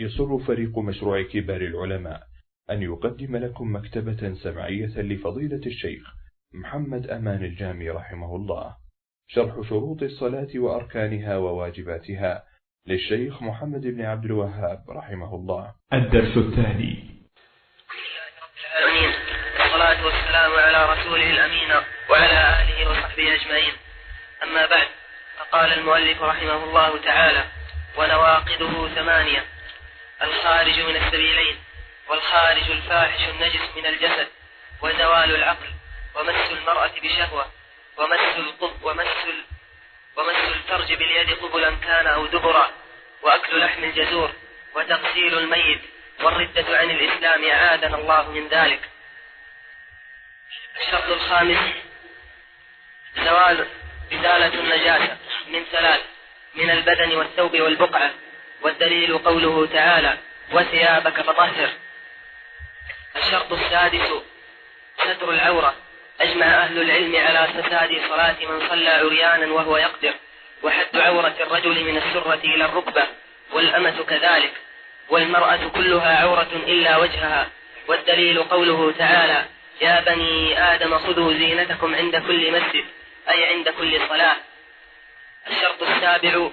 يسر فريق مشروع كبار العلماء أن يقدم لكم مكتبة سمعية لفضيلة الشيخ محمد أمان الجامي رحمه الله، شرح شروط الصلاة وأركانها وواجباتها للشيخ محمد بن عبد الوهاب رحمه الله. الدرس الثاني. العالمين، والصلاة والسلام على رسوله الأمين وعلى آله وصحبه أجمعين. أما بعد، فقال المؤلف رحمه الله تعالى: ونواقضه 8: الخارج من السبيلين، والخارج الفاحش النجس من الجسد، وزوال العقل، ومس المرأة بشهوة، ومس الفرج باليد قبلا كان أو دبرا، وأكل لحم الجزور، وتغسيل الميت، والردة عن الإسلام أعاذنا الله من ذلك. الشرط الخامس: إزالة النجاسة من 3: من البدن والثوب والبقعة، والدليل قوله تعالى: وثيابك فطهر. الشرط السادس: ستر العورة. أجمع أهل العلم على فساد صلاة من صلى عريانا وهو يقدر، وحد عورة الرجل من السرة إلى الركبة، والأمة كذلك، والمرأة كلها عورة إلا وجهها، والدليل قوله تعالى: يا بني آدم خذوا زينتكم عند كل مسجد، أي عند كل صلاة. الشرط السابع: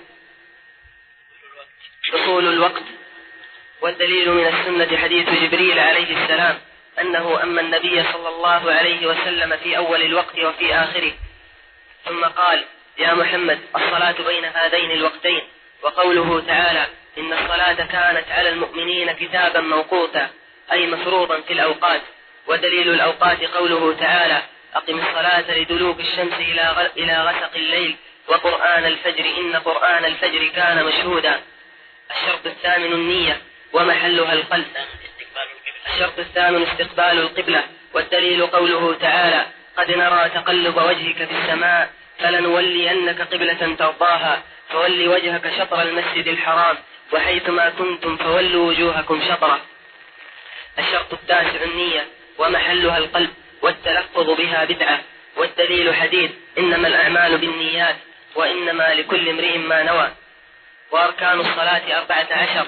دخول الوقت، والدليل من السنة حديث جبريل عليه السلام أنه أما النبي صلى الله عليه وسلم في أول الوقت وفي آخره، ثم قال: يا محمد الصلاة بين هذين الوقتين، وقوله تعالى: إن الصلاة كانت على المؤمنين كتابا موقوتا، أي مفروضا في الأوقات. ودليل الأوقات قوله تعالى: أقم الصلاة لدلوك الشمس إلى غسق الليل، وقرآن الفجر إن قرآن الفجر كان مشهودا. الشرط الثامن: النية، ومحلها القلب. الشرط الثامن: استقبال القبلة، والدليل قوله تعالى: قد نرى تقلب وجهك في السماء فلنولينك قبلة ترضاها فول وجهك شطر المسجد الحرام وحيثما كنتم فولوا وجوهكم شطره. الشرط التاسع: النية، ومحلها القلب، والتلفظ بها بدعة، والدليل حديث: إنما الأعمال بالنيات وإنما لكل امرئ ما نوى. وأركان الصلاة 14.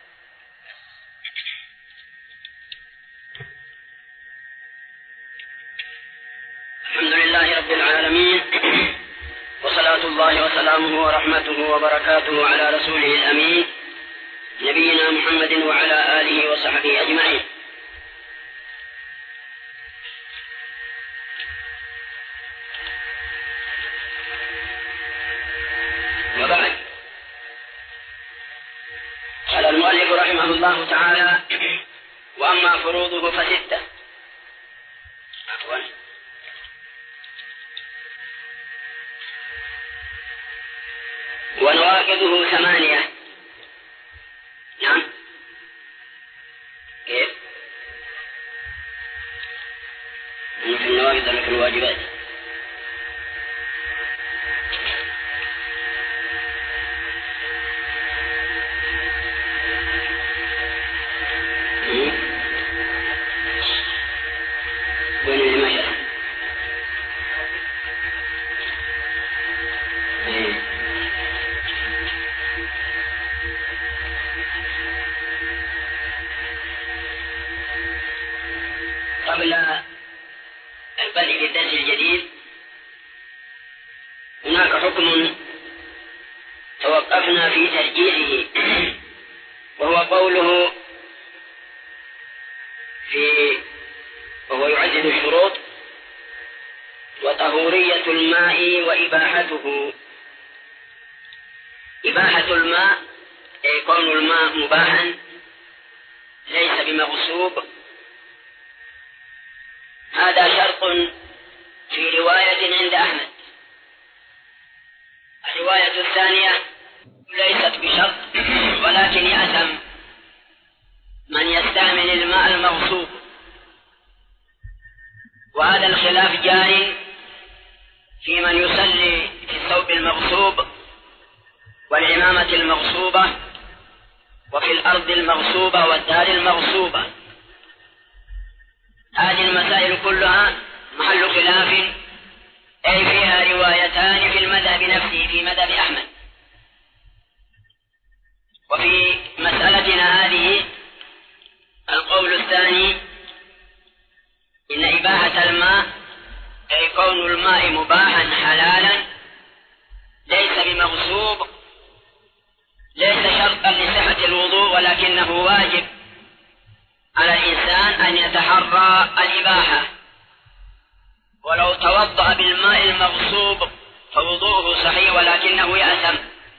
الحمد لله رب العالمين، وصلاة الله وسلامه ورحمته وبركاته على رسوله الأمين نبينا محمد وعلى آله وصحبه أجمعين. وبعد، قال المؤلف رحمه الله تعالى: وأما فروضه ف6. ونواقضه 8. نعم، كيف؟ في النواقض لك الواجبات. وين اللي ما شاء؟ قبل البدء بالدرس الجديد هناك حكم توقفنا في ترجيحه، وهو قوله وهو يعدد الشروط: وطهورية الماء وإباحته. إباحة الماء أي كون الماء مباحا ليس بمغصوب. هذا شرط في رواية عند أحمد. الرواية الثانية ليست بشرط، ولكن يأثم من يستعمل الماء المغصوب. وهذا الخلاف جاري في من يصلي في الثوب المغصوب والعمامة المغصوبة وفي الأرض المغصوبة والدار المغصوبة. هذه المسائل كلها محل خلاف، أي فيها روايتان في المذهب نفسه، في مذهب أحمد. وفي مسألتنا هذه ولكنه واجب على الإنسان أن يتحرى الإباحة، ولو توضأ بالماء المغصوب فوضوءه صحيح ولكنه يأثم.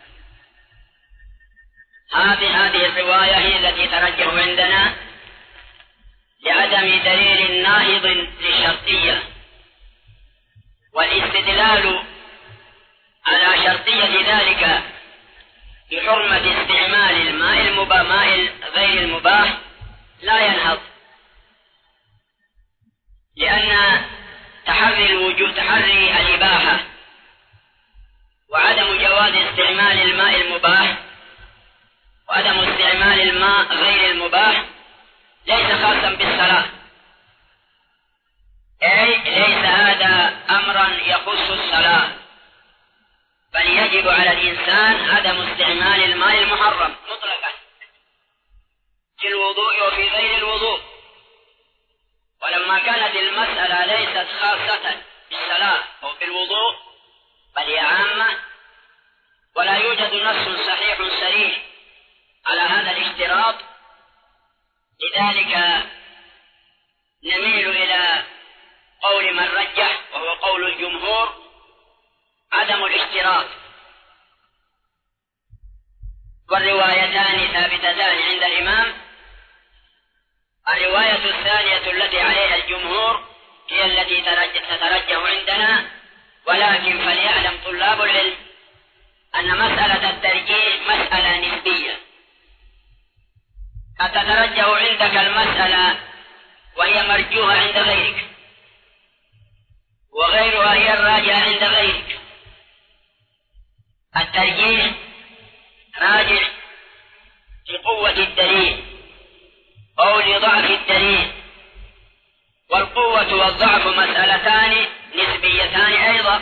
هذه الرواية هي التي ترجح عندنا لعدم دليل ناهض للشرطية، والاستدلال على شرطية ذلك بحرمة استعمال ماء غير المباح لا ينهض، لأن تحري الإباحة وعدم جواز استعمال الماء المباح وعدم استعمال الماء غير المباح ليس خاصا بالصلاة، أي ليس هذا أمرا يخص الصلاة، بل يجب على الإنسان عدم استعمال الماء المحرم مطلقا في الوضوء وفي غير الوضوء. ولما كانت المسألة ليست خاصة بالصلاة أو بالوضوء بل هي عامة، ولا يوجد نص صحيح صريح على هذا الاشتراط، لذلك نميل إلى قول من رجح وهو قول الجمهور عدم الاشتراط. والروايتان ثابتتان عند الإمام. الرواية الثانية التي عليها الجمهور هي التي تترجح عندنا، ولكن فليعلم طلاب العلم أن مسألة الترجيح مسألة نسبية، قد تترجح عندك المسألة وهي مرجوحة عند غيرك، وغيرها هي الراجحة عند غيرك. الترجيح راجع لقوة الدليل أو لضعف الدليل، والقوة والضعف مسألتان نسبيتان أيضا،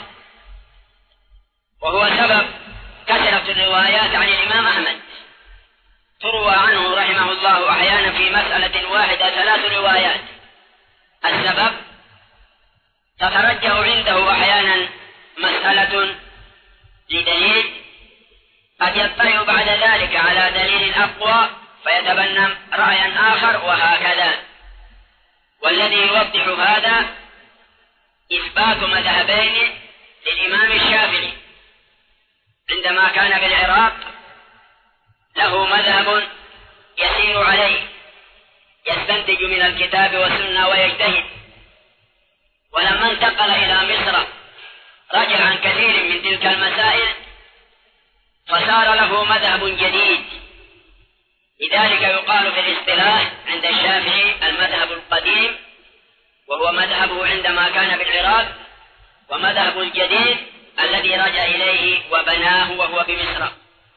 وهو سبب كثرة الروايات عن الإمام أحمد. تروى عنه رحمه الله أحيانا في مسألة واحدة 3 روايات. السبب تترجح عنده أحيانا مسألة لدليل، قد يطلع بعد ذلك على دليل أقوى فيتبنى رأيا آخر، وهكذا. والذي يوضح هذا إثبات مذهبين للإمام الشافعي عندما كان بالعراق، له مذهب يسير عليه، يستنتج من الكتاب والسنة ويجتهد. ولما انتقل إلى مصر رجع عن كثير من تلك المسائل فصار له مذهب جديد. لذلك يقال في الاصطلاح عند الشافعي المذهب القديم، وهو مذهبه عندما كان بالعراق، ومذهب الجديد الذي رجع إليه وبناه وهو بمصر.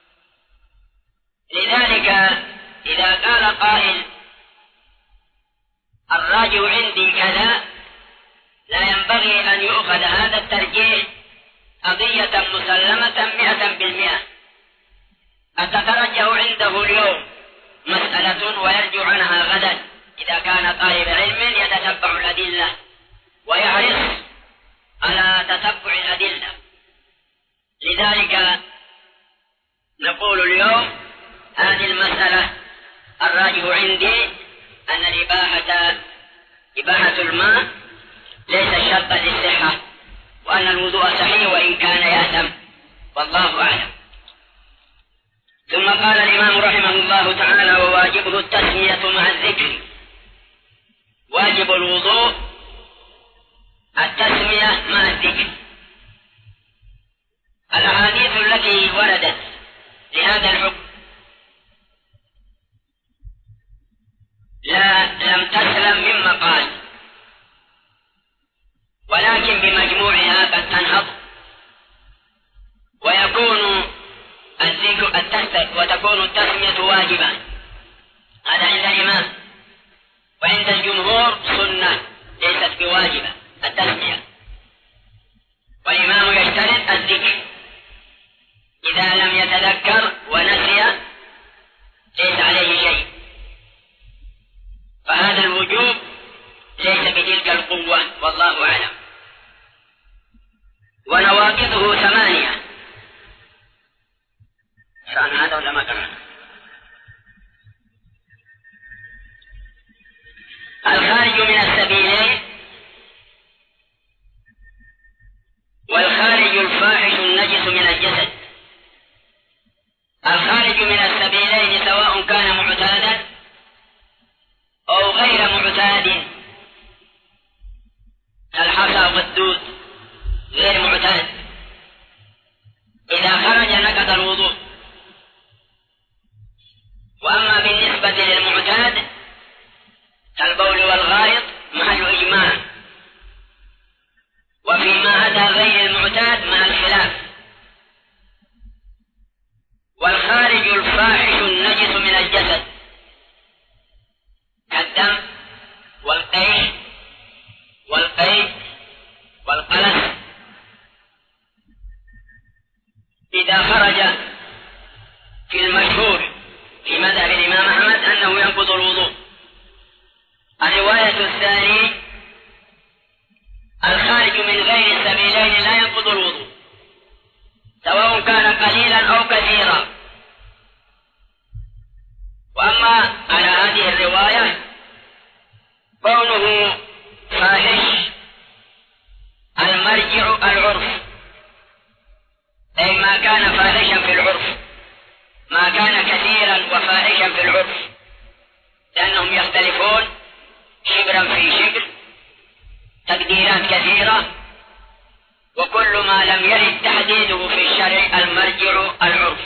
لذلك إذا قال قائل الراجع عندي كذا، لا ينبغي أن يؤخذ هذا الترجيح قضية مسلمة 100%. قد تترجح عنده اليوم مسألة ويرجع عنها غدا، إذا كان طالب علم يتتبع الأدلة ويحرص على تتبع الأدلة. لذلك نقول اليوم هذه المسألة الراجح عندي أن إباحة الماء ليس شرطا للصحة، وأن الوضوء صحيح وإن كان يأثم، والله أعلم. ثم قال الإمام رحمه الله تعالى: وواجبه التسمية مع الذكر. واجب الوضوء التسمية مع الذكر. الأحاديث التي وردت لهذا الحكم لم تسلم من مقال، ولكن بمجموعها قد تنهض ويكون وتكون التسمية واجبة. هذا عند الإمام، وعند الجمهور سنة ليست بواجبة التسمية. والإمام يشترط الذكر، إذا لم يتذكر ونسي ليس عليه شيء. فهذا الوجوب الخارج من السبيلين والخارج الفاحش النجس من الجسد. الخارج من السبيلين سواء كان معتادا أو غير معتاد، الحصى والدود غير معتاد، إذا خرج نقض الوضوء. وأما بالنسبة للمعتاد كالبول والغائط محل إجماع، وفيما عدا غير المعتاد من الخلاف. والخارج الفاحش النجس من الجسد كالدم والقيح والقيء والقلس، إذا خرج في المشهور في مذهب الإمام أحمد أنه ينقض الوضوء. الرواية الثانية الخارج من غير السبيلين لا ينقض الوضوء سواء كان قليلا أو كثيرا. وأما على هذه الرواية كونه فاحش المرجع العرف، أي ما كان فاحشا في العرف، ما كان كثيرا وفاحشا في العرف، لأنهم يختلفون شبرا في شبر، تقديرات كثيرة، وكل ما لم يرد تحديده في الشرع المرجع العرف.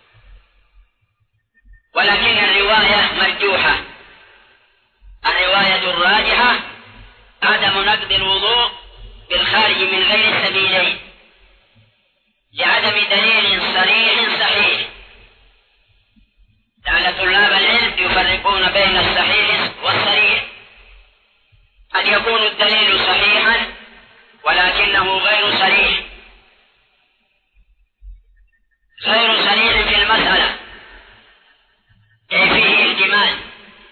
ولكن الرواية مرجوحة، الرواية الراجحة عدم نقض الوضوء بالخارج من غير السبيلين لعدم دليل صريح صحيح. لعل طلاب العلم يفرقون بين الصحيح والصريح، قد يكون الدليل صحيحا ولكنه غير صريح في المسألة، أي فيه احتمال.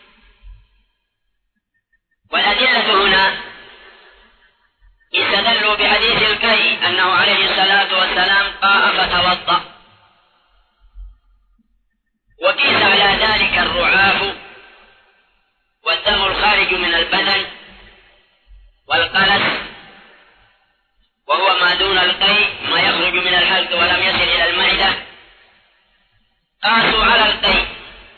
والأدلة هنا استدلوا بحديث الكي أنه عليه الصلاة والسلام قاء فتوضأ، وقيس على ذلك الرعاف والدم الخارج من البدن والقلس، وهو ما دون القي ما يخرج من الحلق ولم يصل إلى المعدة، قاسوا على القي.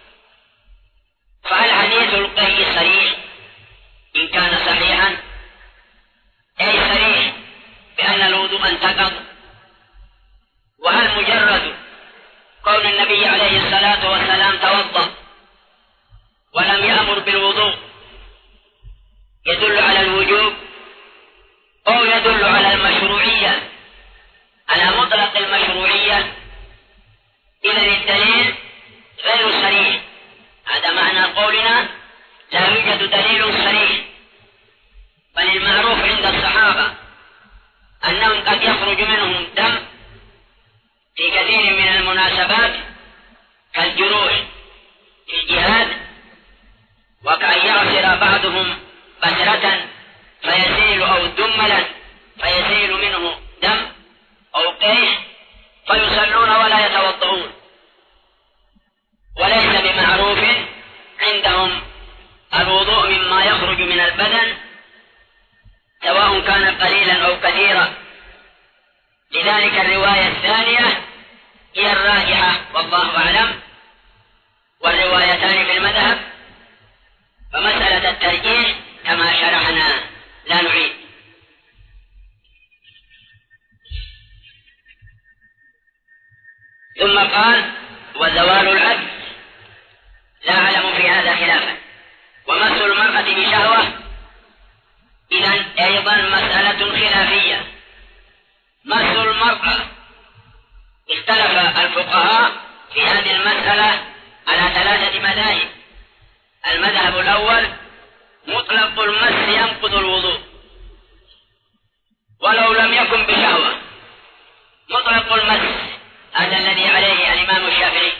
فهل حديث القي صريح إن كان صحيحا، أي صريح بأن الوضوء انتقض؟ وهل مجرد قول النبي عليه الصلاة والسلام توضأ ولم يأمر بالوضوء يدل على الوجوب أو يدل على المشروعية، على مطلق المشروعية؟ إذن الدليل غير صريح. هذا معنى قولنا لا يوجد دليل صريح، بل المعروف عند الصحابة أنهم قد يخرج منهم دم في كثير من المناسبات كالجروح في الجهاد، وكأن يعصر بعضهم بسرة فيسيل أو دملا فيسيل منه دم أو قيح فيصلون ولا يتوضؤون. وليس بمعروف عندهم الوضوء مما يخرج من البدن سواء كان قليلا أو كثيرا. لذلك الرواية الثانية هي الراجحة والله أعلم، والروايتان في المذهب، فمسألة الترجيح كما شرحنا لا نعيد. ثم قال وزوال العجز لا أعلم في هذا خلافا، ومس المرأة بشهوة إذن أيضا مسألة خلافية. مس المرأة اختلف الفقهاء في هذه المسألة على 3 مذاهب. المذهب الأول مطلق المس ينقض الوضوء ولو لم يكن بشهوة، مطلق المس، هذا الذي عليه الإمام الشافعي.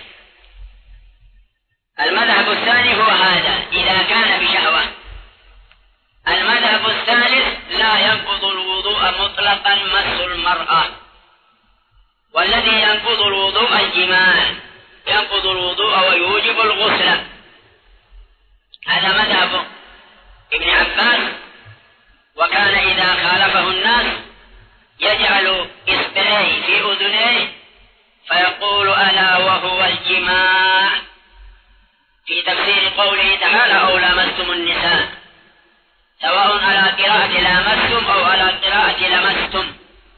المذهب الثاني هو هذا إذا كان بشهوة. المذهب الثالث لا ينقض الوضوء مطلقا مس المرأة، والذي ينقض الوضوء الجماع، ينقض الوضوء ويوجب الغسل. هذا مذهب ابن عبد عباس وكان إذا خالفه الناس يجعل إصبعيه في أذنيه فيقول ألا وهو الجماع في تفسير قوله تعالى أو لامستم النساء، سواء على قراءة لامستم أو على قراءة لمستم.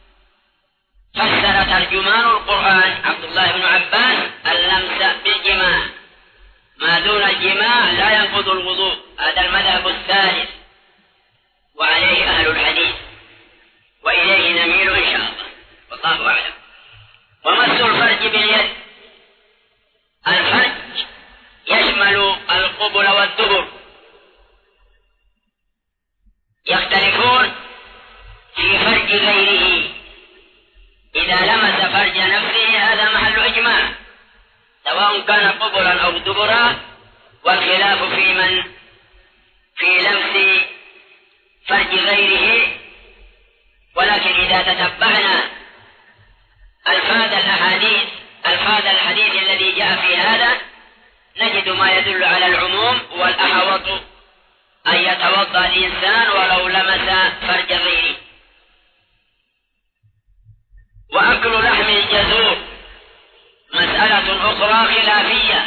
فسر ترجمان القرآن عبد الله بن عباس اللمس بالجماع، ما دون الجماع لا ينقض الوضوء. هذا المذهب الثالث وعليه أهل الحديث، وإليه نميل إن شاء الله، والله أعلم. ومس الفرج باليد، الفرج يشمل القبل والدبر، يختلفون في فرج غيره. إذا لمس فرج نفسه هذا محل إجماع، سواء كان قبلا أو دبرا، والخلاف في من في لمس فرج غيره. ولكن إذا تتبعنا ألفاظ الحديث الذي جاء في هذا نجد ما يدل على العموم، والأحوط أن يتوضأ الإنسان ولو لمس فرج غيره. وأكل لحم الجزور مسألة أخرى خلافية،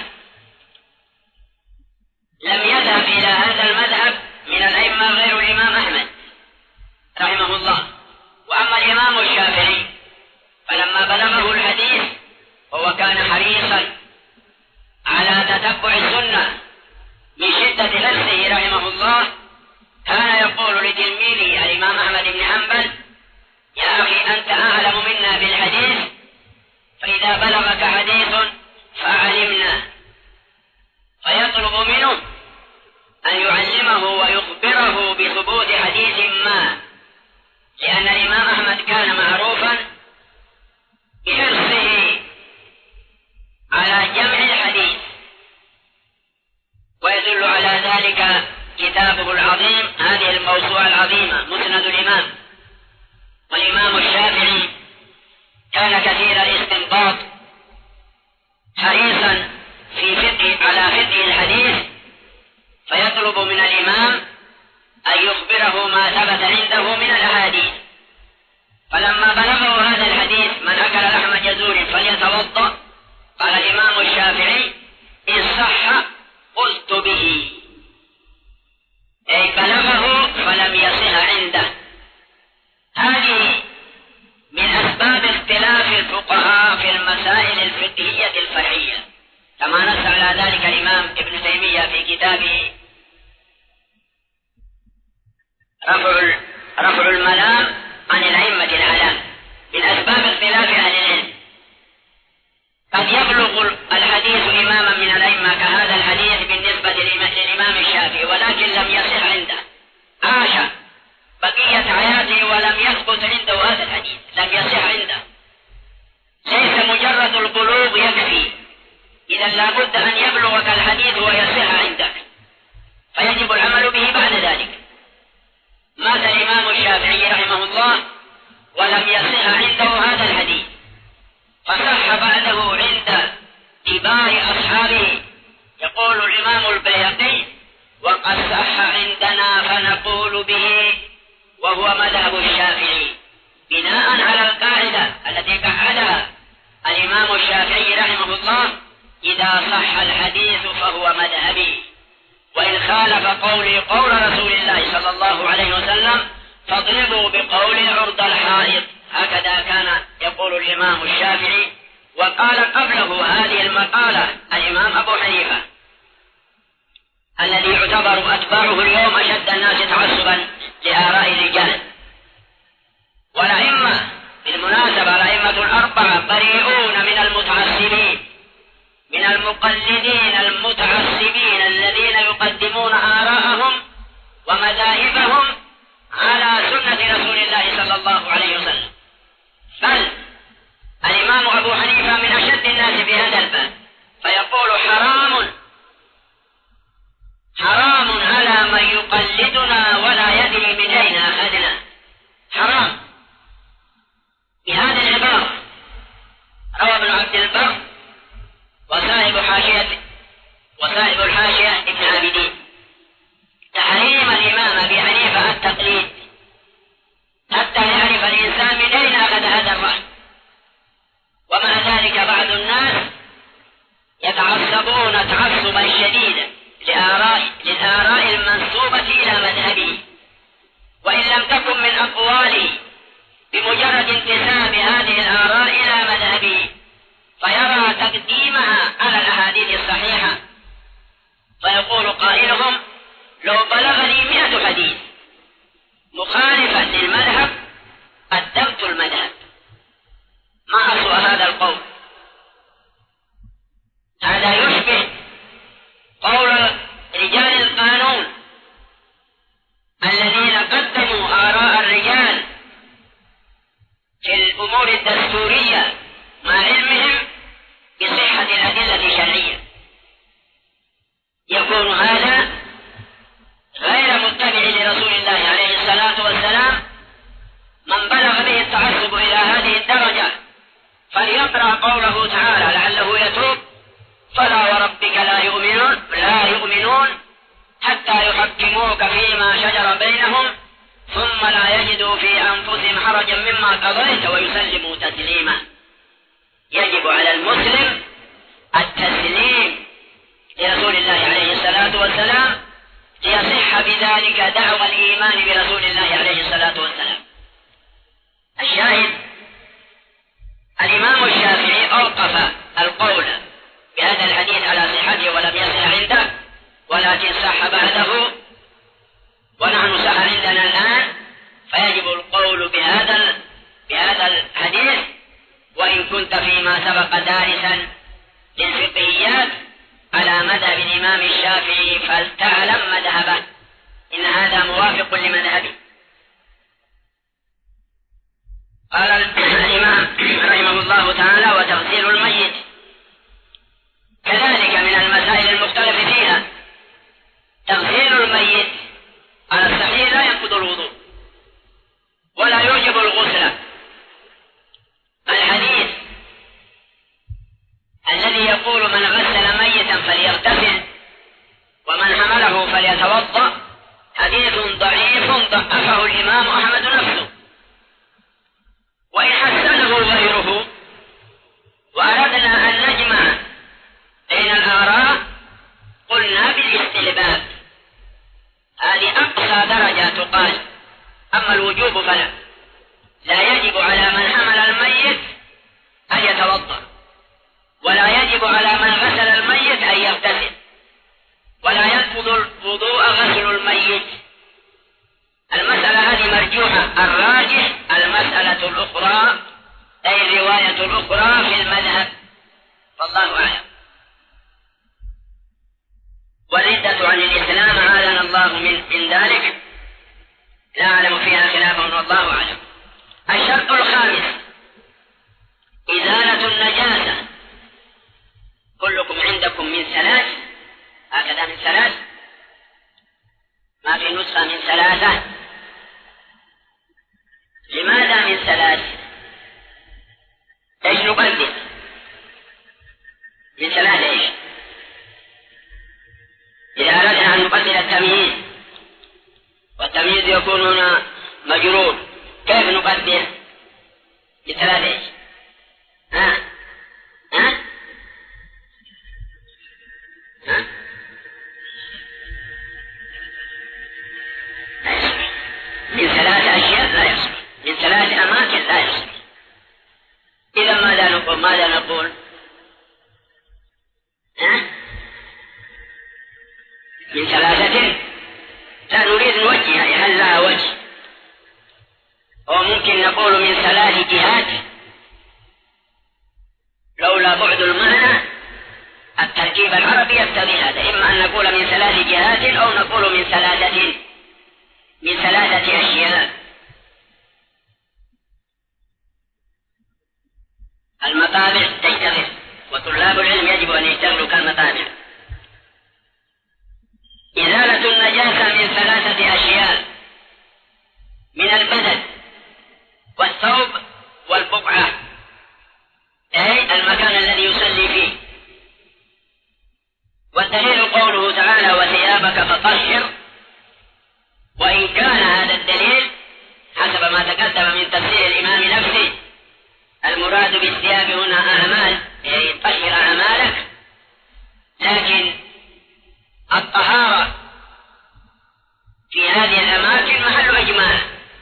لم يذهب إلى هذا المذهب من الأئمة غير الإمام أحمد رحمه الله. وأما الإمام الشافعي فلما بلغه الحديث هو كان حريصا على تتبع السنة من شدة نفسه رحمه الله، كان يقول لتلميذه الإمام أحمد بن حنبل يا أخي أنت أعلم منا بالحديث، فإذا بلغك حديث فأعلمنا، فيطلب منه أن يعلمه ويخبره بثبوت حديث ما، لأن الإمام أحمد كان معروفا بحرصه على جمع الحديث. ويدل على ذلك كتابه العظيم، هذه الموسوعة العظيمة مسند الإمام. والإمام الشافعي كان كثير الاستنباط، حريصا على فقه الحديث، فيطلب من الإمام أن يخبره ما ثبت عنده من الأحاديث. فلما بلغه هذا الحديث من أكل لحم جزور فليتوضأ، قال الإمام الشافعي إن صح قلت به، أي بلغه فلم يصح عنده. هذه من أسباب اختلاف الفقهاء في المسائل الفقهية الفرعية، كما نص على ذلك الإمام ابن تيمية في كتابه رفع الملام عن الأئمة الأعلام. من أسباب اختلاف أهل العلم قد يبلغ الحديث إماما من الأئمة كهذا الحديث بالنسبة للإمام الشافعي، ولكن لم يصح عنده، عاش بقية حياته ولم يثبت عنده هذا الحديث، لم يصح عنده. ليس مجرد البلوغ يكفي، إذا لابد أن يبلغك الحديث ويصح عندك، فيجب العمل به بعد ذلك. مات الإمام الشافعي رحمه الله ولم يصح عنده هذا الحديث، فصح بعده عند كبار أصحابه. يقول الإمام البيهقي وقد صح عندنا فنقول به، وهو مذهب الشافعي بناء على القاعدة التي قعدها الإمام الشافعي رحمه الله: إذا صح الحديث فهو مذهبي، وإن خالف قولي قول رسول الله صلى الله عليه وسلم فاضربوا بقولي عرض الحائط. هكذا كان يقول الإمام الشافعي. وقال قبله هذه المقالة الإمام أبو حنيفة الذي يعتبر أتباعه اليوم أشد الناس تعصبا لآراء الرجال. والأئمة بالمناسبة الأئمة الأربعة بريئون من المتعصبين، من المقلدين المتعصبين الذين يقدمون آراءهم ومذاهبهم على سنة رسول الله صلى الله عليه وسلم. بل الإمام أبو حنيفة من أشد الناس في هذا الباب، فيقول حرام على من يقلدنا ولا يدري من أين أخذنا، حرام بهذه العبارة. روى ابن عبد البر وصاحب الحاشية ابن عابدين تحريم الإمام يكون هذا غير متبع لرسول الله عليه الصلاة والسلام من بلغ به التعصب إلى هذه الدرجة فليقرأ قوله تعالى لعله يتوب فلا وربك لا يؤمنون حتى يحكموك فيما شجر بينهم ثم لا يجدوا في أنفسهم حرجا مما قضيت ويسلموا تسليما. يجب على المسلم التسليم لرسول الله عليه الصلاة والسلام ليصح بذلك دعوى الإيمان برسول الله عليه الصلاة والسلام. الشاهد الإمام الشافعي أوقف القول بهذا الحديث على صحته ولم يصح عنده، ولكن صح بعده ونحن صح عندنا الآن، فيجب القول بهذا الحديث. وإن كنت فيما سبق دارسا للفقهيات على مذهب الإمام الشافعي فلتعلم مذهبه، إن هذا موافق لمذهبه. قال الإمام رحمه الله تعالى: وتغسيل الميت كذلك من المسائل المختلف فيها. تغسيل الميت على الصحيح لا ينقض الوضوء ولا يوجب الغسل. الحديث الذي يقول من غسل ميتا فليغتسل ومن حمله فليتوضأ حديث ضعيف ضعفه الإمام أحمد نفسه، وإن حسنه غيره وأردنا أن نجمع بين الآراء قلنا بالاستحباب، هذه أقصى درجة تقال. أما الوجوب فلا، لا يجب على من حمل الميت أن يتوضأ، ولا يجب على من غسل الميت أن يغتسل، ولا ينقض الوضوء غسل الميت. المسألة هذه مرجوحة، الراجح المسألة الأخرى أي الرواية الأخرى في المذهب، والله أعلم. والردة عن الإسلام أعاذنا الله من ذلك لا أعلم فيها خلافا، والله أعلم. الشرط الخامس إزالة النجاسة. كلكم عندكم من ثلاث، هكذا من ثلاث، ما في نسخة من ثلاثة. لماذا من ثلاث؟ ايش نقدم من ثلاثة؟ ايش إذا أردنا أن نقدر التمييز، والتمييز يكون هنا مجرور، كيف نقدر بثلاثة ايش؟ ها من ثلاث أشياء لا يصح، من ثلاث أماكن لا يصح. إذا ماذا نقول؟ من ثلاثة لا نريد نوجهها، هل لها وجه؟ أو ممكن نقول من ثلاث جهات لولا بعد المعنى التركيب العربي يقتضي هذا. إما أن نقول من ثلاث جهات أو نقول من ثلاثة أشياء. المطابع تشتغل، وطلاب العلم يجب أن يشتغلوا كالمطابع. إزالة النجاسة من ثلاثة أشياء: من البدن والثوب والبقعة، أي المكان الذي يصلي فيه. والدليل قوله تعالى: وثيابك فطهر. وإن كان هذا الدليل حسب ما تقدم من تفسير الإمام نفسه المراد بالثياب هنا أعمال، يعني طهر أعمالك، لكن الطهارة في هذه الأماكن محل إجماع،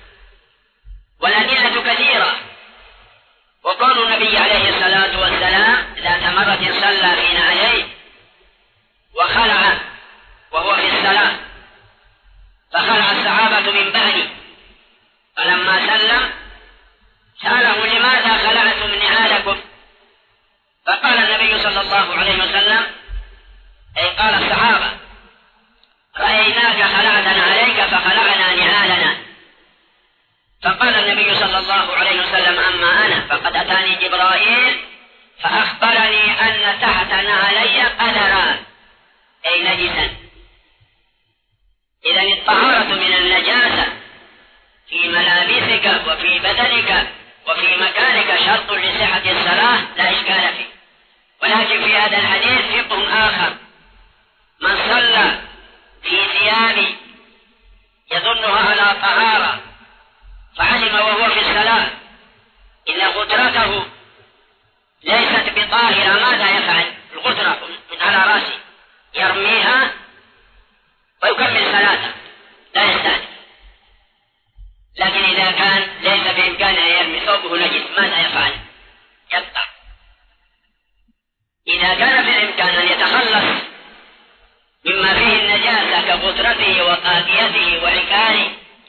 والأدلة كثيرة. وقول النبي عليه الصلاة والسلام ذات مرة صلى في نعليه وخلع وهو في الصلاة، فخلع الصحابة من بعده، فلما سلم سأله: لماذا خلعتم نعالكم؟ فقال النبي صلى الله عليه وسلم، أي قال الصحابة: رأيناك خلعتنا عليك فخلعنا نعالنا. فقال النبي صلى الله عليه وسلم: أما أنا فقد أتاني جبرائيل فأخبرني أن تحت نعلي قدرا، أي نجسا، بدنك وفي مكانك شرط لصحة الصلاة لا إشكال فيه. ولكن في هذا الحديث فقه آخر: من صلى في ثياب يظنها على طهارة فعلم وهو في الصلاة إن غترته ليست بطاهرة، ماذا يفعل؟ الغترة من على رأسه يرميها ويكمل صلاته لا يستهدف. لكن إذا كان ليس بإمكانه أن يرمي ثوبه نجس ماذا يفعل؟ يقطع. إذا كان بالإمكان أن يتخلص مما فيه النجاسة كغترته وقاضيته وعكاره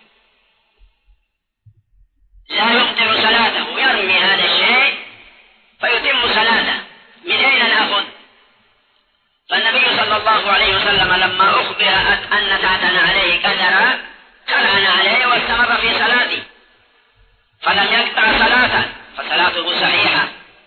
لا يبطل صلاته، يرمي هذا الشيء فيتم صلاته. من أين نأخذ؟ فالنبي صلى الله عليه وسلم لما أخبر أن تعتن عليه كدرا خلعن عليه واستمر في صلاته فلم يقطع صلاته فصلاته صحيحة.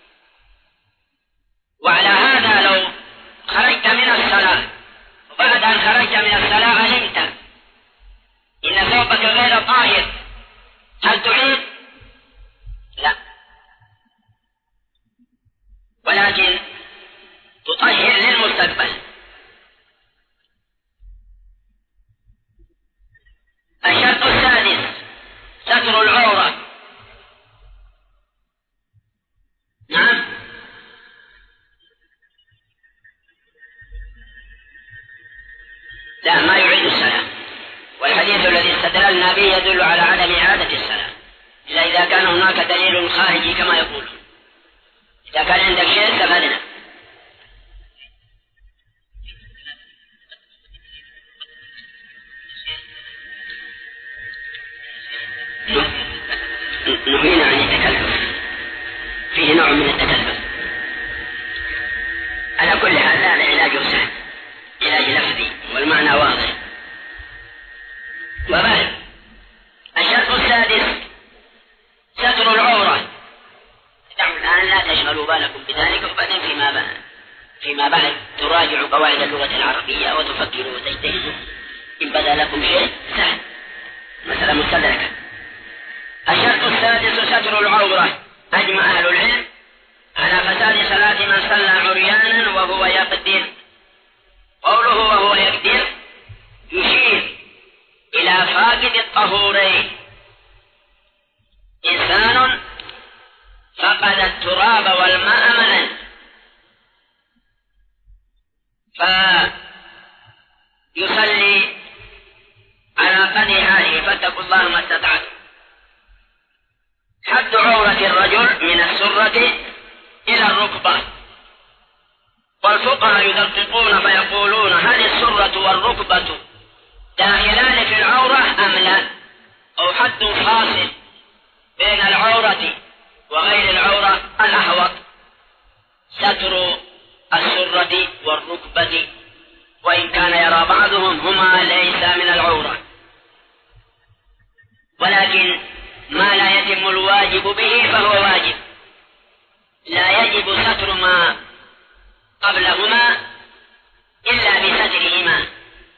وعلى هذا لو خرجت من الصلاة وبعد أن خرجت من الصلاة علمت إن ثوبك غير طاهر، هل تعيد؟ لا، ولكن تطهر للمستقبل. الشرط السادس ستر العورة. نعم، لا، ما يعيد الصلاة، والحديث الذي استدللنا به يدل على عدم إعادة الصلاة إلا إذا كان هناك دليل خارجي كما يقول. إذا كان عندك شيء استفدنا. نهينا عن التكلف، فيه نوع من التكلف. على كل حال هذا علاج سهل، علاج لفظي والمعنى واضح. وبعد الشرط السادس ستر العورة. دعوا الآن لا تشغلوا بالكم بذلك، وبعدين فيما بعد تراجعوا قواعد اللغة العربية وتفكروا وتجتهدوا إن بدا لكم شيء سهل، مسألة مستدركة. الشرط السادس ستر العورة. أجمع أهل العلم على فساد صلاة من صلى عريانا وهو يقدر. قوله وهو يقدر يشير إلى فاقد الطهورين. إنسان فقد التراب والماء معا فيصلي على قدر حاله، فاتقوا الله ما استطعتم. حد عورة الرجل من السرة إلى الركبة. والفقهاء يدققون فيقولون هل السرة والركبة داخلان في العورة أم لا، أو حد فاصل بين العورة وغير العورة. الأحوط ستر السرة والركبة، وإن كان يرى بعضهم هما ليس من العورة. ولكن ما لا يتم الواجب به فهو واجب، لا يجب ستر ما قبلهما إلا بسترهما.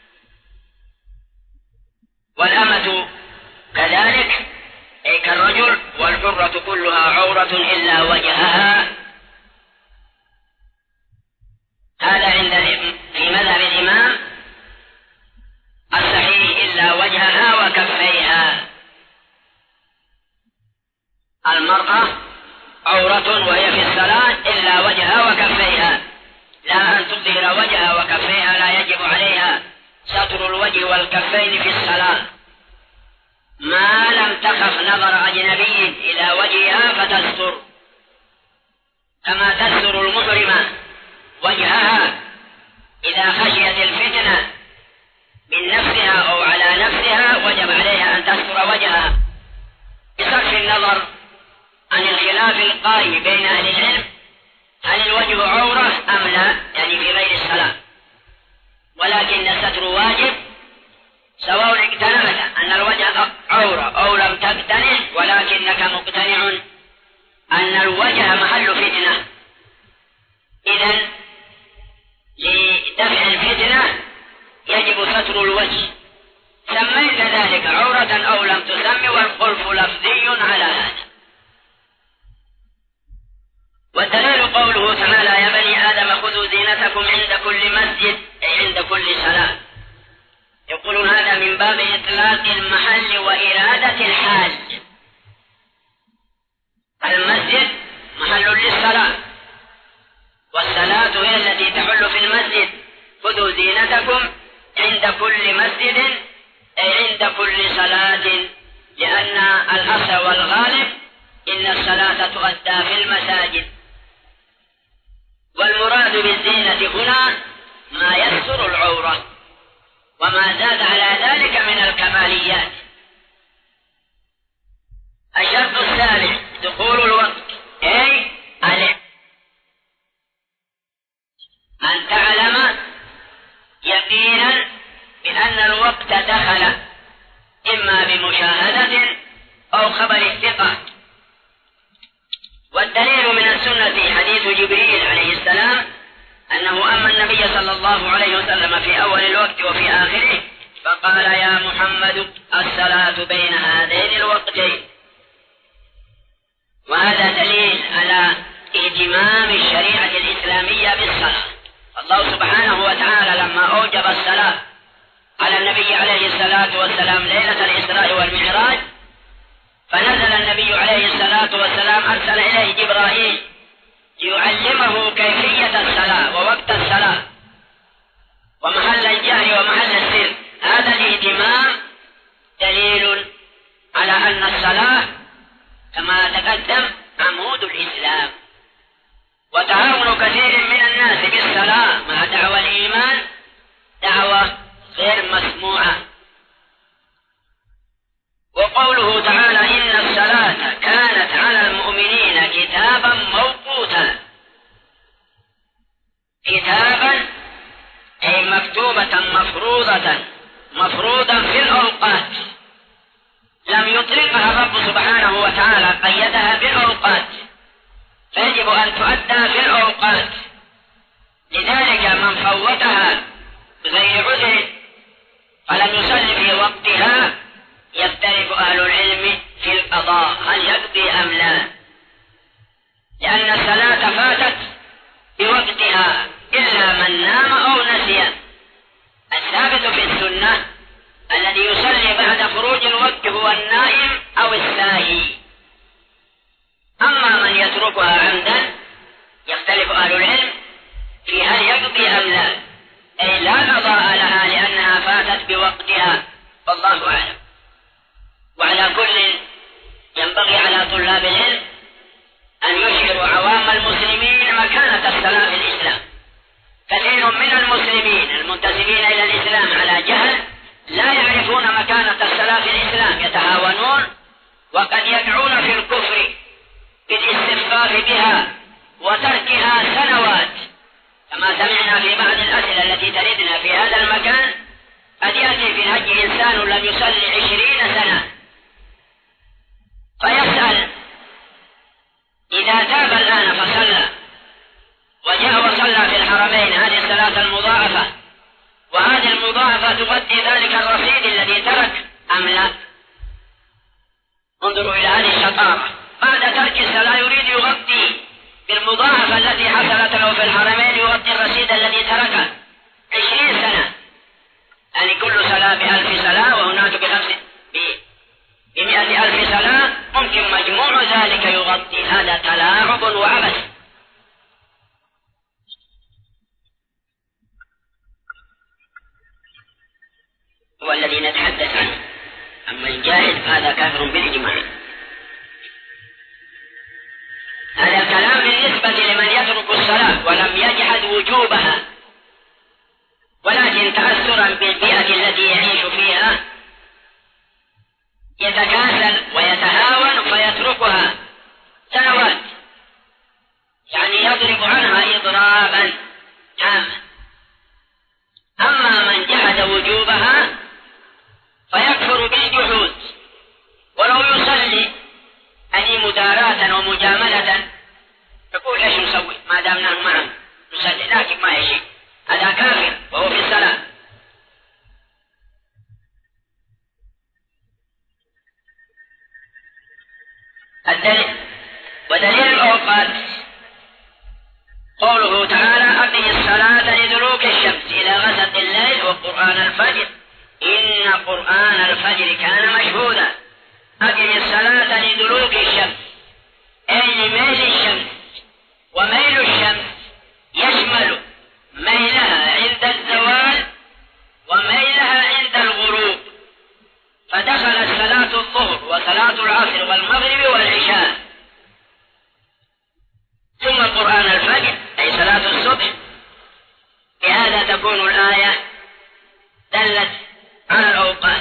والأمة كذلك، أي كالرجل، والحرة كلها عورة إلا وجهها. هذا عند في مذهب الإمام الصحيح إلا وجهها وكفيها. المرأة عورة وهي في الصلاة إلا وجهها وكفيها، لا أن تظهر وجهها وكفيها، لا يجب عليها ستر الوجه والكفين في الصلاة ما لم تخف نظر أجنبي إلى وجهها فتستر، كما تستر المحرمة وجهها إذا خشيت الفتنة من نفسها أو على نفسها وجب عليها أن تستر وجهها، بصرف النظر عن الخلاف القائم بين أهل العلم هل الوجه عورة أم لا، يعني في غير الصلاة. ولكن الستر واجب سواء اقتنعت أن الوجه عورة أو لم تقتنع، ولكنك مقتنع أن الوجه محل فتنة. إذن لدفع الفتنة يجب ستر الوجه، سميت ذلك عورة أو لم تسم، والخلف لفظي على هذا. والدليل قوله تعالى: يا بني آدم خذوا زينتكم عند كل مسجد، أي عند كل صلاة. يقولون هذا من باب إطلاق المحل وإرادة الحال. المسجد محل للصلاة، والصلاة هي التي تحل في المسجد. خذوا زينتكم عند كل مسجد، أي عند كل صلاة، لأن الأصل والغالب إن الصلاة تؤدى في المساجد. والمراد بالزينة هنا ما يستر العورة، وما زاد على ذلك من الكماليات. الشرط السابع دخول الوقت، أي أن تعلم يقينا بأن الوقت دخل، إما بمشاهدة أو خبر الثقة. والدليل من السنة حديث جبريل عليه السلام أنه أما النبي صلى الله عليه وسلم في أول الوقت وفي آخره فقال: يا محمد الصلاة بين هذين الوقتين. وهذا دليل على اهتمام الشريعة الإسلامية بالصلاة. الله سبحانه وتعالى لما أوجب الصلاة على النبي عليه الصلاة والسلام ليلة الإسراء والمعراج، فنزل النبي عليه الصلاة والسلام أرسل إليه جبرائيل ليعلمه كيفية الصلاة ووقت الصلاة ومحل الجهر ومحل السر. هذا الاهتمام دليل على أن الصلاة كما تقدم عمود الإسلام. وتهاون كثير من الناس بالصلاة مع دعوى الإيمان دعوة غير مسموعة. وقوله تعالى: إن الصلاة كانت على المؤمنين كتابا موقوتا. كتابا أي مكتوبة مفروضا في الأوقات، لم يطلقها الرب سبحانه وتعالى، قيدها بالأوقات، فيجب أن تؤدى في الأوقات. لذلك من فوتها بغير عذر فلم يصل في وقتها يختلف أهل العلم في القضاء هل يقضي أم لا، لأن الصلاة فاتت بوقتها إلا من نام أو نسي. الثابت في السنة الذي يصلي بعد خروج الوقت هو النائم أو الساهي. أما من يتركها عمدا يختلف أهل العلم في هل يقضي أم لا، أي لا قضاء لها لأنها فاتت بوقتها، والله أعلم. وعلى كل ينبغي على طلاب العلم أن يشعروا عوام المسلمين مكانة الصلاة في الإسلام. كثير من المسلمين المنتسبين إلى الإسلام على جهل لا يعرفون مكانة الصلاة في الإسلام، يتهاونون وقد يدعون في الكفر بالاستخفاف بها وتركها سنوات، كما سمعنا في بعض الأسئلة التي تردنا في هذا المكان. قد يأتي في الحج إنسان لم يصلي 20 سنة فيسأل: إذا تاب الآن فصلى وجاء وصلى في الحرمين هذه الصلاة المضاعفة، وهذه المضاعفة تغطي ذلك الرصيد الذي ترك أم لا؟ انظروا إلى هذه الشطارة، بعد ترك الصلاة يريد يغطي بالمضاعفة التي حصلت له في الحرمين، يغطي الرصيد الذي تركه 20 سنة. يعني كل صلاة ب1000 صلاة وهناك ب100,000 صلاة، ممكن مجموع ذلك يغطي. هذا تلاعب وعبث. هو الذي نتحدث عنه. أما الجاهل هذا كافر بالإجماع. هذا الكلام بالنسبة لمن يترك الصلاة ولم يجحد وجوبها، ولكن تأثرا بالبيئة التي يعيش فيها يتكاسل ويتهاون فيتركها سنوات، يعني يضرب عنها إضرابا عاما. أما من جحد وجوبها فيكفر بالجحود ولو يصلي أني مداراة ومجاملة، يقول ايش نسوي ما دام نحن معه نصلي، لكن ما يشي، هذا كافر وهو في الصلاة. الأوقات. قوله تعالى: أقم الصلاة لدلوك الشمس إلى غسق الليل وقرآن الفجر إن قرآن الفجر كان مشهودا. أقم الصلاة لدلوك الشمس أي لميل الشمس، وميل الشمس يشمل ميلها عند الزوال وميلها عند الغروب، فدخلت صلاة الظهر وصلاة العصر والمغرب والعشاء، ثم قرآن الفجر أي صلاة الصبح. بهذا تكون الآية دلت على الأوقات.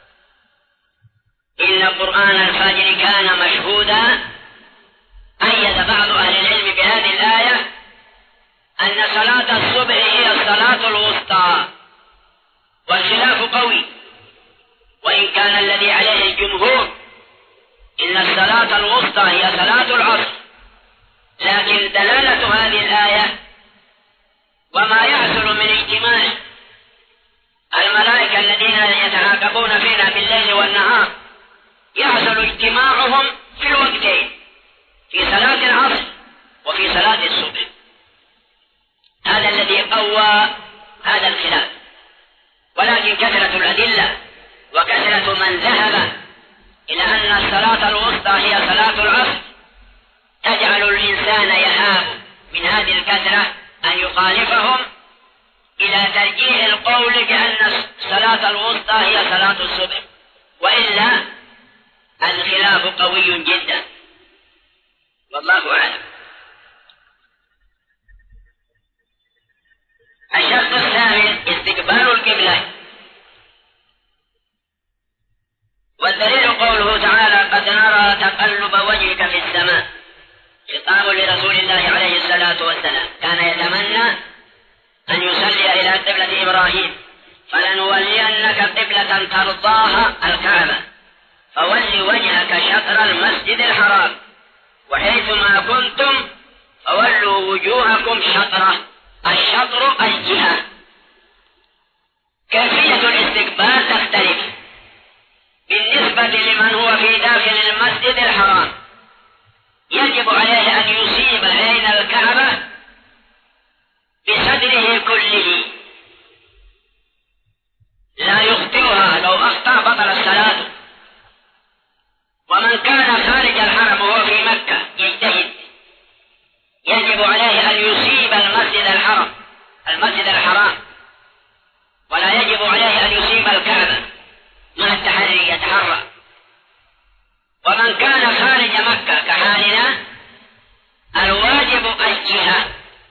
إن قرآن الفجر كان مشهودا. أيد بعض أهل العلم بهذه الآية أن صلاة الصبح هي الصلاة الوسطى، والخلاف قوي، وإن كان الذي عليه الجمهور إن الصلاة الوسطى هي صلاة العصر، لكن دلالة هذه الآية وما يحصل من اجتماع الملائكة الذين يتعاقبون فينا بالليل والنهار يحصل اجتماعهم في الوقتين، في صلاة العصر وفي صلاة الصبح. هذا الذي قوى هذا الخلاف، ولكن كثرة الأدلة وكثرة من ذهب إلى أن الصلاة الوسطى هي صلاة العصر تجعل الإنسان يهاب من هذه الكثرة أن يخالفهم إلى ترجيح القول بأن الصلاة الوسطى هي صلاة الصبح، وإلا الخلاف قوي جدا، والله أعلم. الشرط الثامن استقبال القبلة. والدليل قوله تعالى: قد نرى تقلب وجهك في السماء، خطاب لرسول الله عليه الصلاة والسلام، كان يتمنى أن يصلي إلى قبلة إبراهيم، فلنولينك قبلة ترضاها الكعبة، فول وجهك شطر المسجد الحرام، وحيثما كنتم فولوا وجوهكم شطره. الشطر الجهة. كيفية الاستقبال تختلف بالنسبة لمن هو في داخل المسجد الحرام. يجب عليه أن يصيب عين الكعبة بصدره كله، لا يخطئها، لو أخطأ بطل الصلاة. ومن كان خارج الحرم وهو في مكة يجتهد، يجب عليه أن يصيب المسجد الحرام، ولا يجب عليه أن يصيب الكعبة مع التحري، يتحرى. ومن كان خارج مكة كحالنا الواجب الجهة،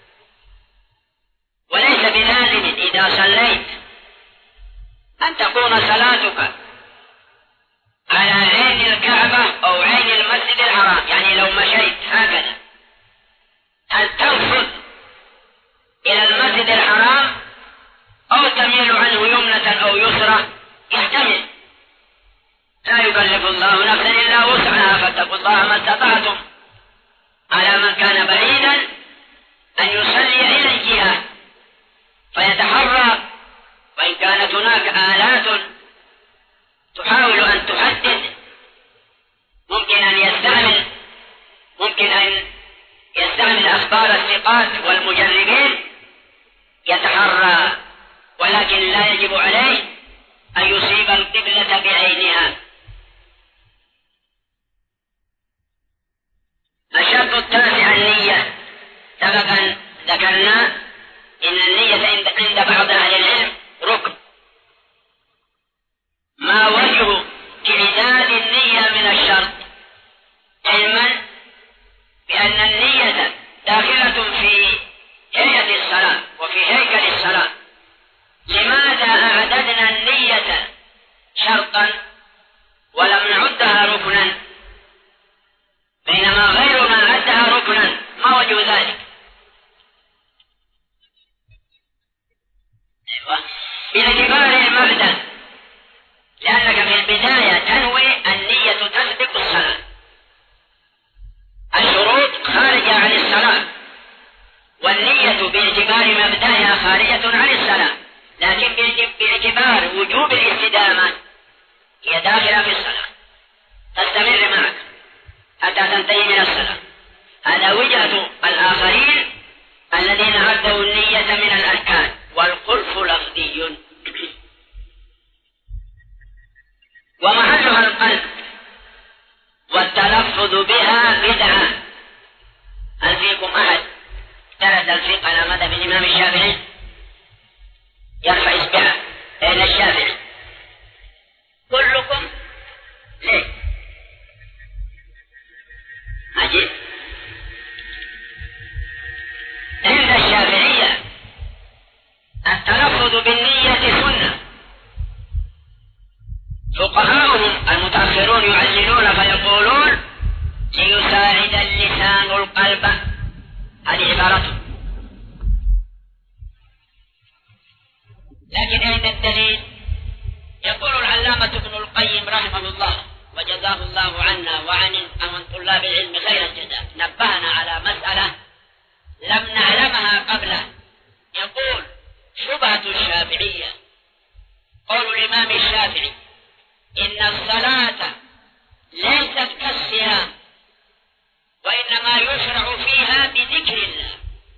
وليس بلازم إذا صليت أن تكون صلاتك على عين الكعبة أو عين المسجد الحرام. يعني لو مشيت هكذا هل تنفذ إلى المسجد الحرام أو تميل عنه يمنة أو يسرى؟ يحتمل. لا يكلف الله نفسا إلا وسعها، فاتقوا الله ما استطعتم. على من كان بعيدا أن يصلي إلى الجهة فيتحرى، وإن كانت هناك آلات تحاول أن تحدد، ممكن أن يستعمل أخبار الثقات والمجربين يتحرى، ولكن لا يجب عليه أن يصيب القبلة بعينها. الشرط التاسع النية. سبقا ذكرنا إن النية عند بعض أهل العلم ركن. ما وجه تعداد النية من الشرط؟ علما بأن النية داخلة في هيئة الصلاة وفي هيكل الصلاة. لماذا أعددنا النية شرطا ولم نعدها ركنا، بينما غيرنا عدها ركنا؟ ما وجه ذلك؟ باعتبار المبدأ، لأنك في البداية تنوي النية تسبق الصلاة. الشروط خارجة عن الصلاة، والنية باعتبار مبدأها خارجة عن الصلاة، لكن باعتبار وجوب الاستدامة هي داخلة في الصلاة، تستمر معك حتى تنتهي من الصلاة. هذا وجهة الآخرين الذين عدوا النية من الأركان، والخلف لفظي ومحلها القلب، والتلفظ بها بدعة. هل فيكم أحد درس الفقه على مذهب الإمام الشافعي؟ يرفع إصبعه. أين الشافعي؟ كلكم؟ ليه؟ عجيب. عند الشافعية التلفظ بالنية سنة. فقهاؤهم المتأخرون يعللون فيقولون ليساعد اللسان القلب، هذه عبارته. لكن أين الدليل؟ يقول العلامة ابن القيم رحمه الله وجزاه الله عنا وعن طلاب العلم خير الجزاء، نبهنا على مسألة لم نعلمها قبله. يقول شبهة الشافعية قول الإمام الشافعي إن الصلاة ليست كالصيام وإنما يشرع فيها بذكر الله.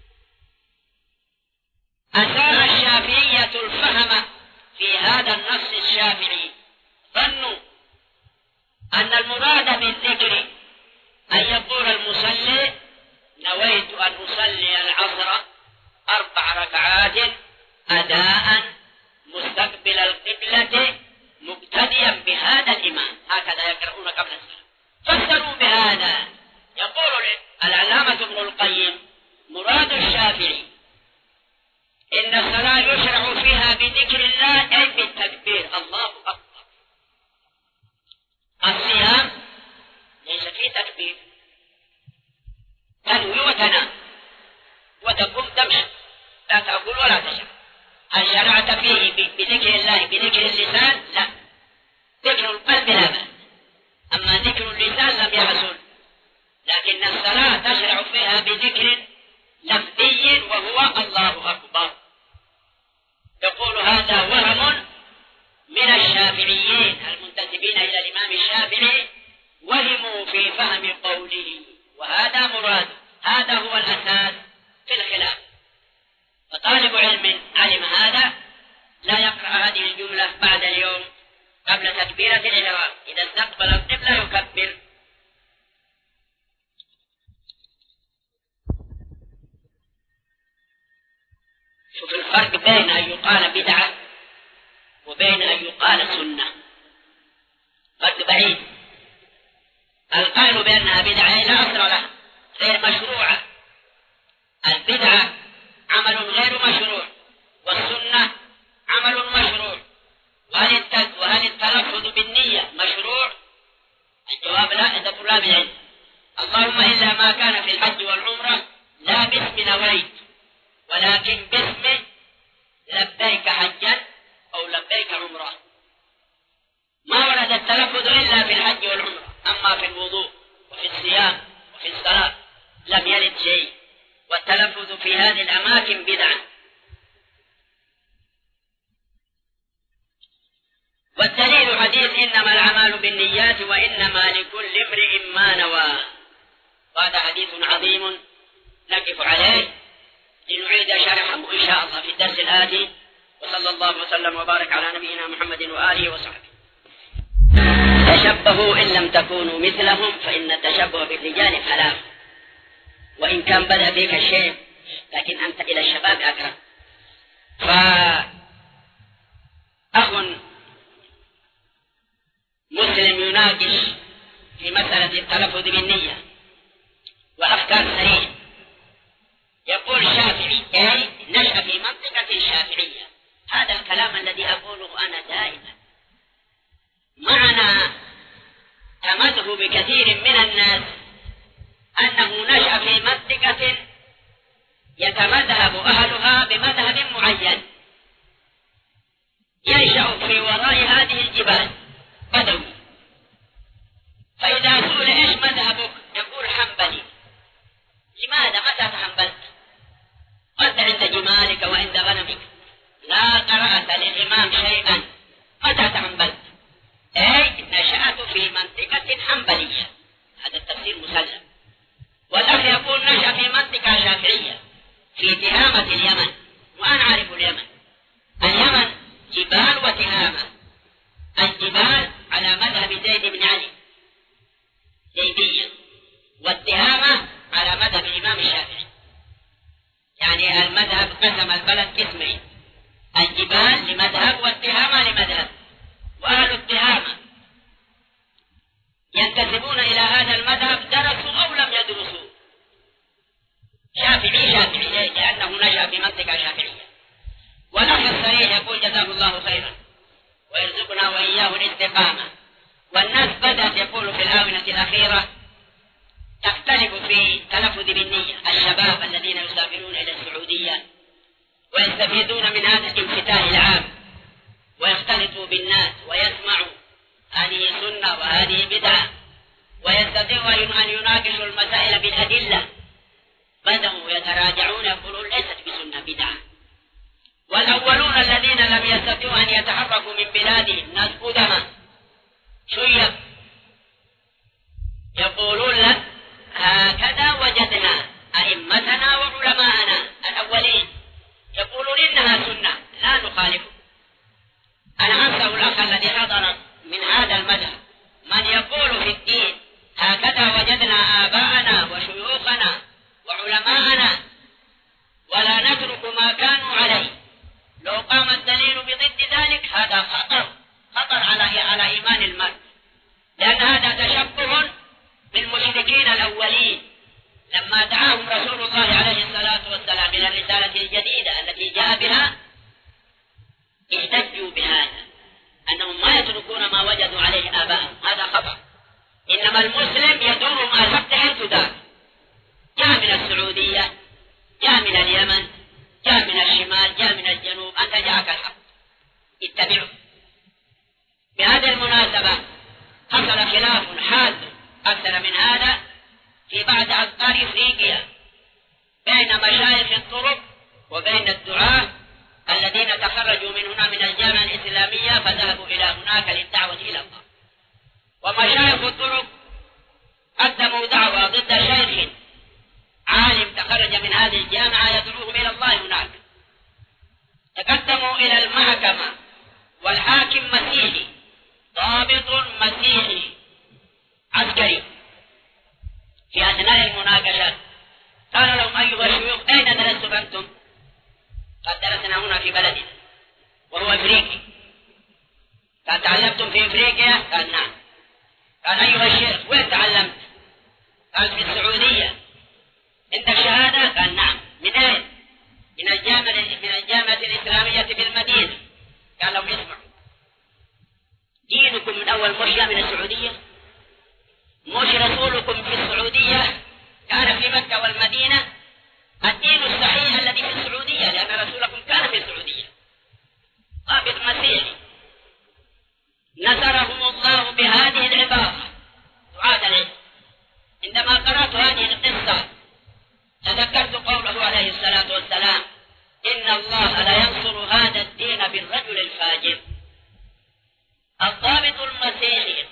أساء الشافعية الفهم في هذا النص الشافعي، ظنوا أن المراد بالذكر أن يقول المصلي نويت أن أصلي العصر 4 ركعات أداء مستقبل القبلة مقتديا بهذا الإمام، هكذا يقرؤون قبل الصلاة. فسروا بهذا. يقول العلامة ابن القيم مراد الشافعي إن الصلاة يشرع فيها بذكر الله أي بالتكبير، الله أكبر. الصيام ليس فيه تكبير، تنوي وتنام وتقوم تمشي، لا تأكل ولا تشرب. هل شرعت فيه بذكر الله بذكر اللسان؟ لا، ذكر القلب لا بأس، أما ذكر اللسان لم يحصل. لكن الصلاة تشرع فيها بذكر لفظي وهو الله أكبر. يقول هذا وهم من الشافعيين المنتسبين إلى الإمام الشافعي، وهموا في فهم قوله، وهذا مراد، هذا هو الأساس في الخلاف. فطالب علم علم هذا لا يقرأ هذه الجملة بعد اليوم قبل تكبيرة الإحرام، إذا استقبل القبلة يكبر. شوف الفرق بين أن يقال بدعة وبين أن يقال سنة، فرق بعيد. القائل بأنها بدعة لا أصل لها، غير مشروعة. البدعة عمل غير مشروع، والسنة عمل مشروع. وهل التلفظ بالنية مشروع؟ الجواب لا عند طلاب العلم، اللهم إلا ما كان في الحج والعمرة لا باسم نويت، ولكن باسم لبيك حجا أو لبيك عمرة. ما ورد التلفظ إلا في الحج والعمرة، أما في الوضوء وفي الصيام وفي الصلاة لم يرد شيء، والتلفظ في هذه الأماكن بدعة. والدليل حديث إنما الأعمال بالنيات وإنما لكل امرئ ما نوى، وهذا حديث عظيم نقف عليه لنعيد شرحه إن شاء الله في الدرس الآتي. وصلى الله وسلم وبارك على نبينا محمد وآله وصحبه. تشبهوا إن لم تكونوا مثلهم فإن التشبه بالرجال فلاح. وإن كان بدأ بك الشيء لكن أنت إلى الشباب أقرب. فأخ مسلم يناقش في مسألة التلفظ بالنية وأفكار سريعة. يقول الشافعي أي نشأ في منطقة الشافعية، هذا الكلام الذي أقوله أنا دائما. معنى تمده بكثير من الناس أنه نشأ في منطقة يتمذهب أهلها بمذهب معين، ينشأ في وراء هذه الجبال بدوي، فإذا سئل إيش مذهبك يقول حنبلي. لماذا؟ متى تحنبلت؟ قلت عند جمالك وعند غنمك، لا قرأت للإمام شيئا. متى تحنبلت؟ أي نشأت في منطقة حنبلية، هذا التفسير مسلم. والأخ يقول تهامة اليمن، وأنا أعرف اليمن. اليمن جبال وتهامة. الجبال على مذهب زيد بن علي زيدية، والتهامة على مذهب الإمام الشافعي. يعني المذهب قسم البلد قسمين، الجبال لمذهب والتهامة لمذهب. وأهل التهامة ينتسبون إلى هذا المذهب درسوا أو لم يدرسوا. شافعي لأنه نشأ في منطقة شافعية. والأخ الصريح يقول جزاه الله خيرا ويرزقنا وإياه الاستقامة. والناس بدأت يقول في الآونة الأخيرة تختلف في تلفظ بالنية. الشباب الذين يسافرون إلى السعودية ويستفيدون من هذا الانفتاح العام ويختلطوا بالناس ويسمعوا هذه سنة وهذه بدعة ويستطيعوا أن يناقشوا المسائل بالأدلة، بدأوا يتراجعون يقولون ليست بسنة بدعة. والأولون الذين لم يستطيعوا أن يتحركوا من بلادهم ناس قدماء شيب يقولون لك هكذا وجدنا أئمتنا وعلماءنا الأولين يقولون إنها سنة لا نخالف. أنا أنسى الأخ الذي حضر من هذا المذهب من يقول في الدين هكذا وجدنا آباءنا وشيوخنا وعلماءنا ولا نترك ما كانوا عليه. لو قام الدليل بضد ذلك هذا خطر على إيمان المرء، لأن هذا تشبه بالمشركين الأولين لما دعاهم رسول الله عليه الصلاة والسلام إلى الرسالة الجديدة التي جاء بها احتجوا بهذا أنهم ما يتركون ما وجدوا عليه آباءهم. هذا خطأ. إنما المسلم يدور مع الحق حيث دار. جاء من السعودية، جاء من اليمن، جاء من الشمال، جاء من الجنوب، أنت جاءك الحق اتبعه. بهذه المناسبة حصل خلاف حاد أكثر من هذا في بعض أقطار إفريقيا بين مشايخ الطرق وبين الدعاة الذين تخرجوا من هنا من الجامعة الإسلامية فذهبوا إلى هناك للدعوة إلى الله. ومشايخ الطرق قدموا دعوة ضد شيخ عالم تخرج من هذه الجامعة يدعوهم إلى الله هناك. تقدموا إلى المحكمة والحاكم مسيحي ضابط مسيحي عسكري. في أثناء المناقشة قال لهم أيها الشيوخ أين درستم أنتم؟ قد درسنا هنا في بلدنا وهو إفريقي. قال تعلمتم في إفريقيا؟ قال نعم. قال أيها الشيخ وين تعلمت؟ قال في السعودية. عندك شهادة؟ قال نعم. من أين؟ من الجامعة الإسلامية في المدينة. قال لهم اسمعوا، دينكم من أول مرجع من السعودية؟ مش رسولكم في السعودية كان في مكة والمدينة؟ الدين الصحيح الذي في السعودية لأن رسولكم كان في السعودية. ضابط مسيحي نصرهم الله بهذه العبارة دعاة العلم. عندما قرأت هذه القصة تذكرت قوله عليه الصلاة والسلام إن الله لا ينصر هذا الدين بالرجل الفاجر. الضابط المسيحي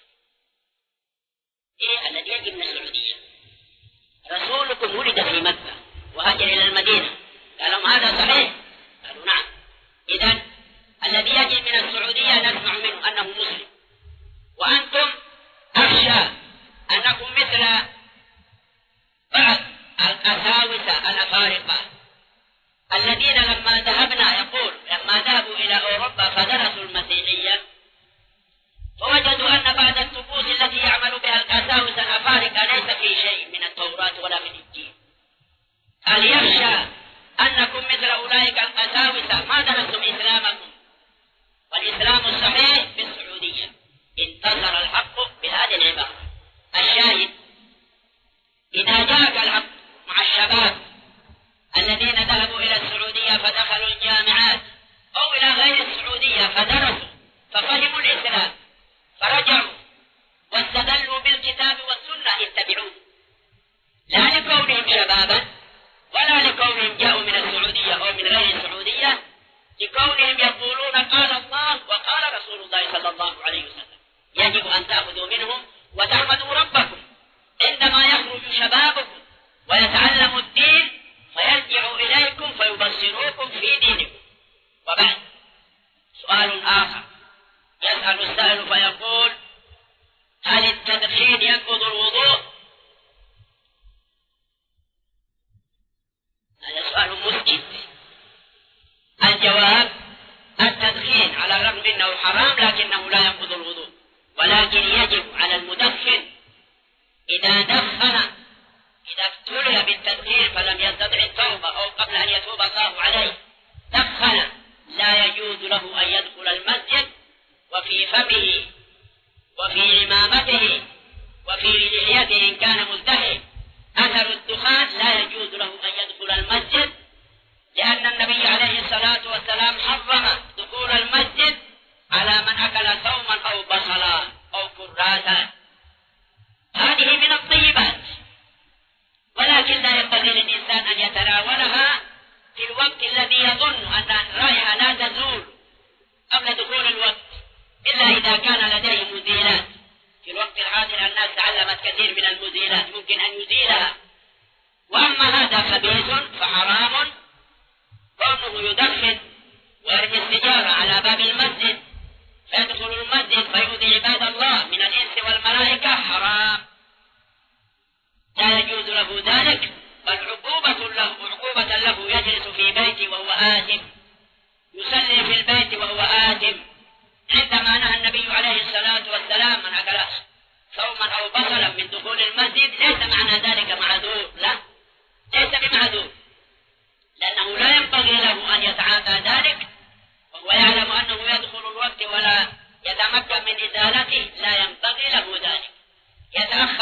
الذي يجي من السعودية رسولكم ولد في مكة وهاجر إلى المدينة. قال لهم هذا صحيح؟ قالوا نعم. إذن الذي يجي من السعودية نسمع منه أنه مسلم، وأنتم أخشى أنكم مثل بعض القساوسة الأفارقة الذين لما ذهبوا إلى أوروبا فدرسوا المسيحية فوجدوا أن بعض الطقوس التي يعمل بها القساوسة الأفارقة ليس في شيء من التوراة ولا من الإنجيل. قال يخشى أنكم مثل أولئك القساوسة ما درستم إسلامكم، والإسلام الصحيح في السعودية. انتصر الحق بهذه العبارة. الشاهد إذا جاءك الحق مع الشباب الذين ذهبوا إلى السعودية فدخلوا الجامعات أو إلى غير السعودية فدرسوا ففهموا الإسلام فرجعوا واستدلوا بالكتاب والسنة اتبعوه، لا لكونهم شبابا ولا لكونهم جاءوا من السعودية أو من غير السعودية، لكونهم يقولون قال الله وقال رسول الله صلى الله عليه وسلم. يجب أن تأخذوا منهم وتحمدوا ربكم عندما يخرج شبابكم ويتعلموا الدين فيرجعوا إليكم يسأل السائل فيقول: هل التدخين ينقض الوضوء؟ هذا سؤال مسجد. الجواب: التدخين على الرغم أنه حرام لكنه لا ينقض الوضوء، ولكن يجب على المدخن إذا دخن، إذا ابتلي بالتدخين فلم يستطع التوبة أو قبل أن يتوب الله عليه دخن، لا يجوز له أن يدخل المسجد وفي فمه وفي عمامته وفي لحيته إن كان ملتحي أثر الدخان، لا يجوز له أن يدخل المسجد، لأن النبي عليه الصلاة والسلام حرم دخول المسجد على من أكل ثوما أو بصلا أو كراسا. هذه من الطيبات، ولكن لا ينبغي للإنسان أن يتناولها في الوقت الذي يظن أن الرائحة لا تزول قبل دخول الوقت، إلا إذا كان لديه مزيلات. في الوقت الحاضر الناس تعلمت كثير من المزيلات ممكن أن يزيلها. وأما هذا خبيث فحرام، كونه يدخن ويرمي السجارة على باب المسجد فيدخل المسجد فيؤذي عباد الله من الإنس والملائكة، حرام، لا يجوز له ذلك، بل عقوبة له يجلس في بيته وهو آثم، يصلي في البيت وهو آثم. عندما نهى النبي عليه الصلاة والسلام من أكل ثوما أو بصلا من دخول المسجد ليس معنى ذلك معذور، لا، ليس بمعذور، لأنه لا ينبغي له أن يتعاطى ذلك وهو يعلم أنه يدخل الوقت ولا يتمكن من إزالته، لا ينبغي له ذلك، يتأخر